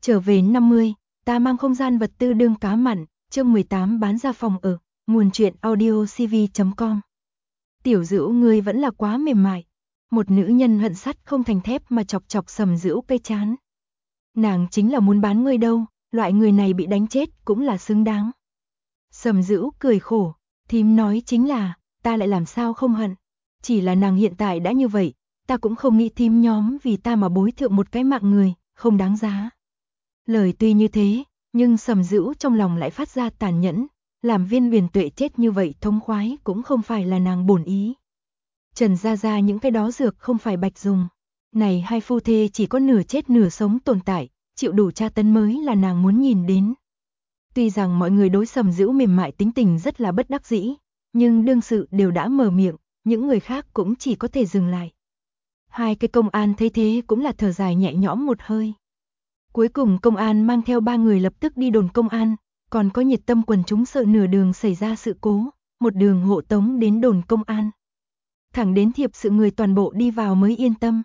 Trở về 50, ta mang không gian vật tư đương cá mặn, chương 18 bán ra phòng ở, nguồn truyện audiocv.com. Tiểu Dữu ngươi vẫn là quá mềm mại. Một nữ nhân hận sắt không thành thép mà chọc chọc Sầm Dữu cây chán. Nàng chính là muốn bán ngươi đâu, loại người này bị đánh chết cũng là xứng đáng. Sầm Dữu cười khổ, thím nói chính là, ta lại làm sao không hận. Chỉ là nàng hiện tại đã như vậy, ta cũng không nghĩ thím nhóm vì ta mà bối thượng một cái mạng người, không đáng giá. Lời tuy như thế, nhưng Sầm Dữu trong lòng lại phát ra tàn nhẫn, làm Viên Huyền Tuệ chết như vậy thống khoái cũng không phải là nàng bổn ý. Trần Gia Gia những cái đó dược không phải bạch dùng. Này hai phu thê chỉ có nửa chết nửa sống tồn tại, chịu đủ tra tấn mới là nàng muốn nhìn đến. Tuy rằng mọi người đối Sầm Dữu mềm mại tính tình rất là bất đắc dĩ, nhưng đương sự đều đã mở miệng, những người khác cũng chỉ có thể dừng lại. Hai cái công an thấy thế cũng là thở dài nhẹ nhõm một hơi. Cuối cùng công an mang theo 3 người lập tức đi đồn công an, còn có nhiệt tâm quần chúng sợ nửa đường xảy ra sự cố, một đường hộ tống đến đồn công an. Thẳng đến thiệp sự người toàn bộ đi vào mới yên tâm.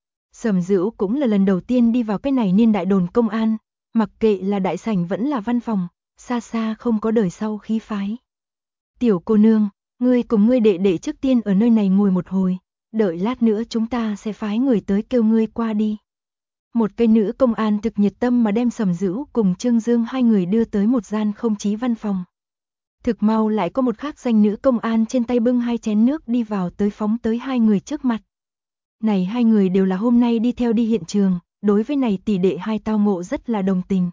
Sầm Dữu cũng là lần đầu tiên đi vào cái này niên đại đồn công an, mặc kệ là đại sảnh vẫn là văn phòng, xa xa không có đời sau khí phái. Tiểu cô nương, ngươi cùng ngươi đệ đệ trước tiên ở nơi này ngồi một hồi, đợi lát nữa chúng ta sẽ phái người tới kêu ngươi qua đi. Một cây nữ công an thực nhiệt tâm mà đem Sầm Dữu cùng Trương Dương hai người đưa tới một gian không chí văn phòng. Thực mau lại có một khác danh nữ công an trên tay bưng 2 chén nước đi vào tới phóng tới hai người trước mặt. Này hai người đều là hôm nay đi theo đi hiện trường, đối với này tỷ đệ hai tao ngộ rất là đồng tình.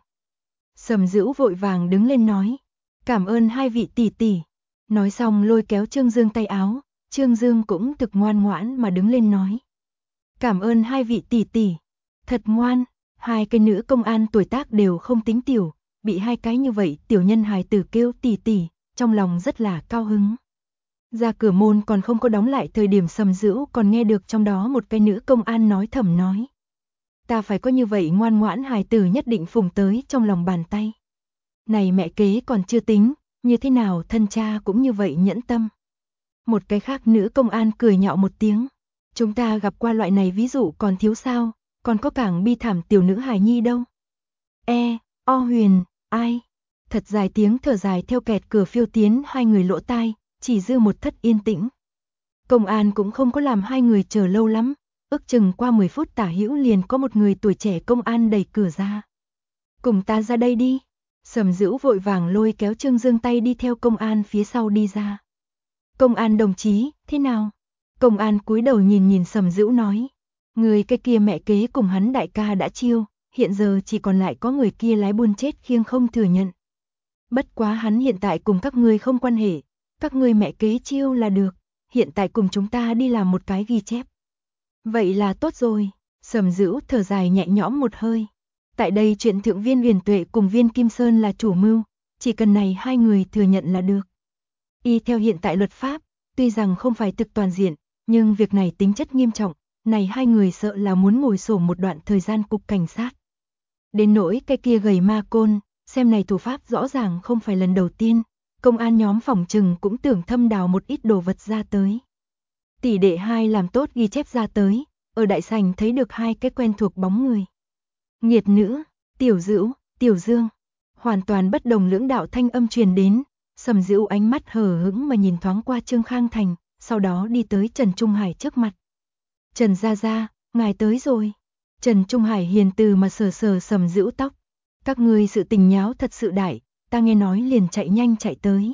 Sầm Dữu vội vàng đứng lên nói, cảm ơn hai vị tỷ tỷ. Nói xong lôi kéo Trương Dương tay áo, Trương Dương cũng thực ngoan ngoãn mà đứng lên nói. Cảm ơn hai vị tỷ tỷ. Thật ngoan, hai cái nữ công an tuổi tác đều không tính tiểu, bị hai cái như vậy tiểu nhân hài tử kêu tỷ tỷ, trong lòng rất là cao hứng. Ra cửa môn còn không có đóng lại thời điểm Sầm Dữu còn nghe được trong đó một cái nữ công an nói thầm nói. Ta phải có như vậy ngoan ngoãn hài tử nhất định phùng tới trong lòng bàn tay. Này mẹ kế còn chưa tính, như thế nào thân cha cũng như vậy nhẫn tâm. Một cái khác nữ công an cười nhạo một tiếng. Chúng ta gặp qua loại này ví dụ còn thiếu sao, còn có càng bi thảm tiểu nữ hài nhi đâu. Huyền, ai? Thật dài tiếng thở dài theo kẹt cửa phiêu tiến hai người lỗ tai, chỉ dư một thất yên tĩnh. Công an cũng không có làm hai người chờ lâu lắm, ước chừng qua 10 phút tả hữu liền có một người tuổi trẻ công an đẩy cửa ra. Cùng ta ra đây đi. Sầm Dữu vội vàng lôi kéo Trương Dương tay đi theo công an phía sau đi ra. Công an đồng chí, thế nào? Công an cúi đầu nhìn Sầm Dữu nói. Người cái kia mẹ kế cùng hắn đại ca đã chiêu, hiện giờ chỉ còn lại có người kia lái buôn chết khiêng không thừa nhận. Bất quá hắn hiện tại cùng các ngươi không quan hệ, các ngươi mẹ kế chiêu là được, hiện tại cùng chúng ta đi làm một cái ghi chép. Vậy là tốt rồi, Sầm Dữu thở dài nhẹ nhõm một hơi. Tại đây chuyện thượng Viên Huyền Tuệ cùng Viên Kim Sơn là chủ mưu, chỉ cần này hai người thừa nhận là được. Y theo hiện tại luật pháp, tuy rằng không phải thực toàn diện, nhưng việc này tính chất nghiêm trọng, này hai người sợ là muốn ngồi xổm một đoạn thời gian cục cảnh sát. Đến nỗi cái kia gầy ma côn, xem này thủ pháp rõ ràng không phải lần đầu tiên, công an nhóm phòng trừng cũng tưởng thâm đào một ít đồ vật ra tới. Tỷ đệ hai làm tốt ghi chép ra tới, ở đại sảnh thấy được hai cái quen thuộc bóng người. Nghiệt nữ, Tiểu Dữu, Tiểu Dương, hoàn toàn bất đồng lưỡng đạo thanh âm truyền đến, Sầm Dữu ánh mắt hờ hững mà nhìn thoáng qua Trương Khang Thành, sau đó đi tới Trần Trung Hải trước mặt. Trần Gia Gia, ngài tới rồi. Trần Trung Hải hiền từ mà sờ sờ Sầm Dữu tóc. Các ngươi sự tình nháo thật sự đại, ta nghe nói liền chạy nhanh chạy tới.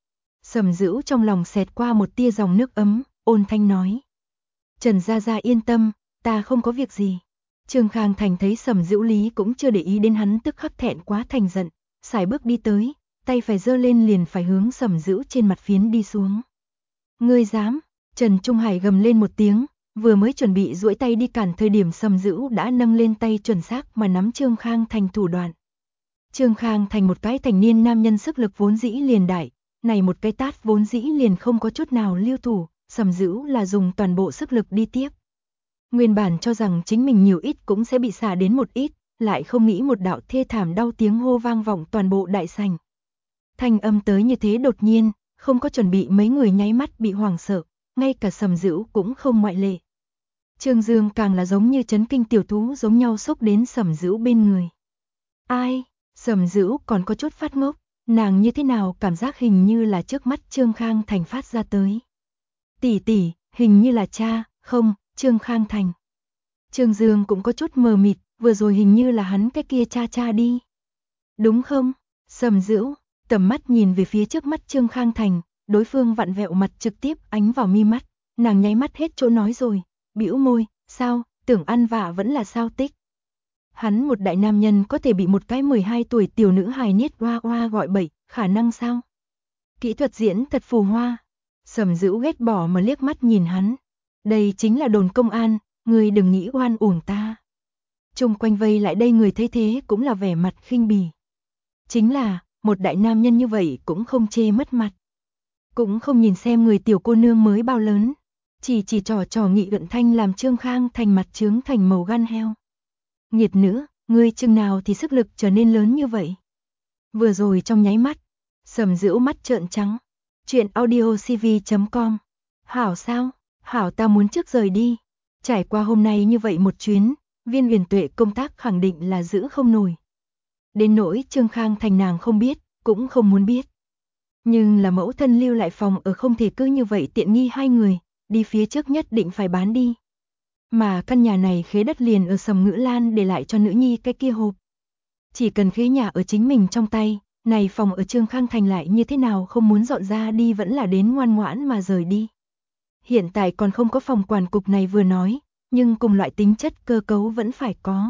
Sầm Dữu trong lòng xẹt qua một tia dòng nước ấm, ôn thanh nói. Trần Gia Gia yên tâm, ta không có việc gì. Trương Khang Thành thấy Sầm Dữu lý cũng chưa để ý đến hắn tức khắc thẹn quá thành giận, sải bước đi tới, tay phải giơ lên liền phải hướng Sầm Dữu trên mặt phiến đi xuống. Ngươi dám? Trần Trung Hải gầm lên một tiếng, vừa mới chuẩn bị duỗi tay đi cản thời điểm Sầm Dữu đã nâng lên tay chuẩn xác mà nắm Trương Khang Thành thủ đoạn. Trương Khang Thành một cái thành niên nam nhân sức lực vốn dĩ liền đại, này một cái tát vốn dĩ liền không có chút nào lưu thủ, Sầm Dữu là dùng toàn bộ sức lực đi tiếp. Nguyên bản cho rằng chính mình nhiều ít cũng sẽ bị xả đến một ít, lại không nghĩ một đạo thê thảm đau tiếng hô vang vọng toàn bộ đại sảnh. Thanh âm tới như thế đột nhiên, không có chuẩn bị mấy người nháy mắt bị hoảng sợ, ngay cả Sầm Dữu cũng không ngoại lệ. Trương Dương càng là giống như chấn kinh tiểu thú giống nhau xúc đến Sầm Dữu bên người. Ai? Sầm Dữu còn có chút phát ngốc, nàng như thế nào cảm giác hình như là trước mắt Trương Khang Thành phát ra tới. Tỷ tỷ, hình như là cha, không, Trương Khang Thành. Trương Dương cũng có chút mờ mịt, vừa rồi hình như là hắn cái kia cha đi. Đúng không? Sầm Dữu, tầm mắt nhìn về phía trước mắt Trương Khang Thành, đối phương vặn vẹo mặt trực tiếp ánh vào mi mắt, nàng nháy mắt hết chỗ nói rồi, bĩu môi, sao, tưởng ăn vạ vẫn là sao tích. Hắn một đại nam nhân có thể bị một cái 12 tuổi tiểu nữ hài niết oa oa gọi bậy, khả năng sao? Kỹ thuật diễn thật phù hoa. Sầm Dữu ghét bỏ mà liếc mắt nhìn hắn. Đây chính là đồn công an, ngươi đừng nghĩ oan uổng ta. Chung quanh vây lại đây người thấy thế cũng là vẻ mặt khinh bỉ. Chính là, một đại nam nhân như vậy cũng không chê mất mặt. Cũng không nhìn xem người tiểu cô nương mới bao lớn. Chỉ trò nghị luận thanh làm Trương Khang Thành mặt trướng thành màu gan heo. Nghiệt nữ, ngươi chừng nào thì sức lực trở nên lớn như vậy. Vừa rồi trong nháy mắt, Sầm Dữu mắt trợn trắng. Chuyện audiocv.com. Hảo sao? Hảo ta muốn trước rời đi. Trải qua hôm nay như vậy một chuyến, Viên Huyền Tuệ công tác khẳng định là giữ không nổi. Đến nỗi Trương Khang Thành nàng không biết, cũng không muốn biết. Nhưng là mẫu thân lưu lại phòng ở không thể cứ như vậy tiện nghi hai người, đi phía trước nhất định phải bán đi. Mà căn nhà này khế đất liền ở Sầm Ngữ Lan để lại cho nữ nhi cái kia hộp. Chỉ cần khế nhà ở chính mình trong tay, này phòng ở Trương Khang Thành lại như thế nào không muốn dọn ra đi vẫn là đến ngoan ngoãn mà rời đi. Hiện tại còn không có phòng quản cục này vừa nói, nhưng cùng loại tính chất cơ cấu vẫn phải có.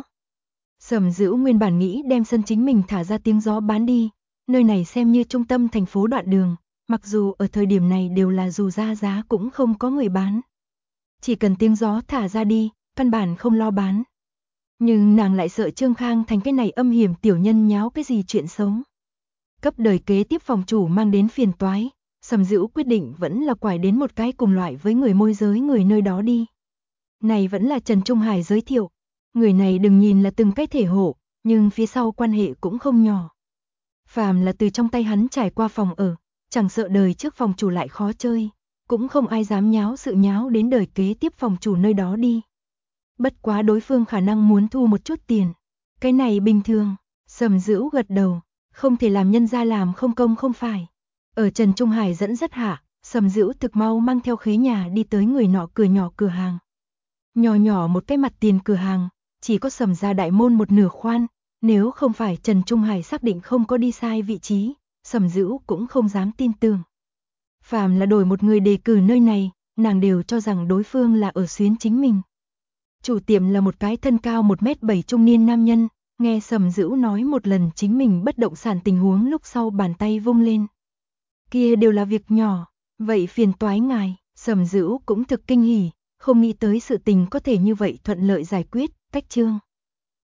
Sầm Dữu nguyên bản nghĩ đem sân chính mình thả ra tiếng gió bán đi, nơi này xem như trung tâm thành phố đoạn đường, mặc dù ở thời điểm này đều là dù ra giá cũng không có người bán. Chỉ cần tiếng gió thả ra đi, căn bản không lo bán. Nhưng nàng lại sợ Trương Khang Thành cái này âm hiểm tiểu nhân nháo cái gì chuyện xấu. Cấp đời kế tiếp phòng chủ mang đến phiền toái, Sầm Dữu quyết định vẫn là quải đến một cái cùng loại với người môi giới người nơi đó đi. Này vẫn là Trần Trung Hải giới thiệu, người này đừng nhìn là từng cái thể hộ, nhưng phía sau quan hệ cũng không nhỏ. Phàm là từ trong tay hắn trải qua phòng ở, chẳng sợ đời trước phòng chủ lại khó chơi, cũng không ai dám nháo sự nháo đến đời kế tiếp phòng chủ nơi đó đi. Bất quá đối phương khả năng muốn thu một chút tiền. Cái này bình thường, Sầm Dữu gật đầu, không thể làm nhân gia làm không công không phải. Ở Trần Trung Hải dẫn dắt hạ, Sầm Dữu thực mau mang theo khế nhà đi tới người nọ cửa nhỏ cửa hàng. Nhỏ nhỏ một cái mặt tiền cửa hàng, chỉ có Sầm gia đại môn một nửa khoan, nếu không phải Trần Trung Hải xác định không có đi sai vị trí, Sầm Dữu cũng không dám tin tưởng. Phàm là đổi một người đề cử nơi này, nàng đều cho rằng đối phương là ở xuyến chính mình. Chủ tiệm là một cái thân cao 1m7 trung niên nam nhân, nghe Sầm Dữu nói một lần chính mình bất động sản tình huống lúc sau bàn tay vung lên. Kia đều là việc nhỏ, vậy phiền toái ngài, Sầm Dữu cũng thực kinh hỉ, không nghĩ tới sự tình có thể như vậy thuận lợi giải quyết, cách chương.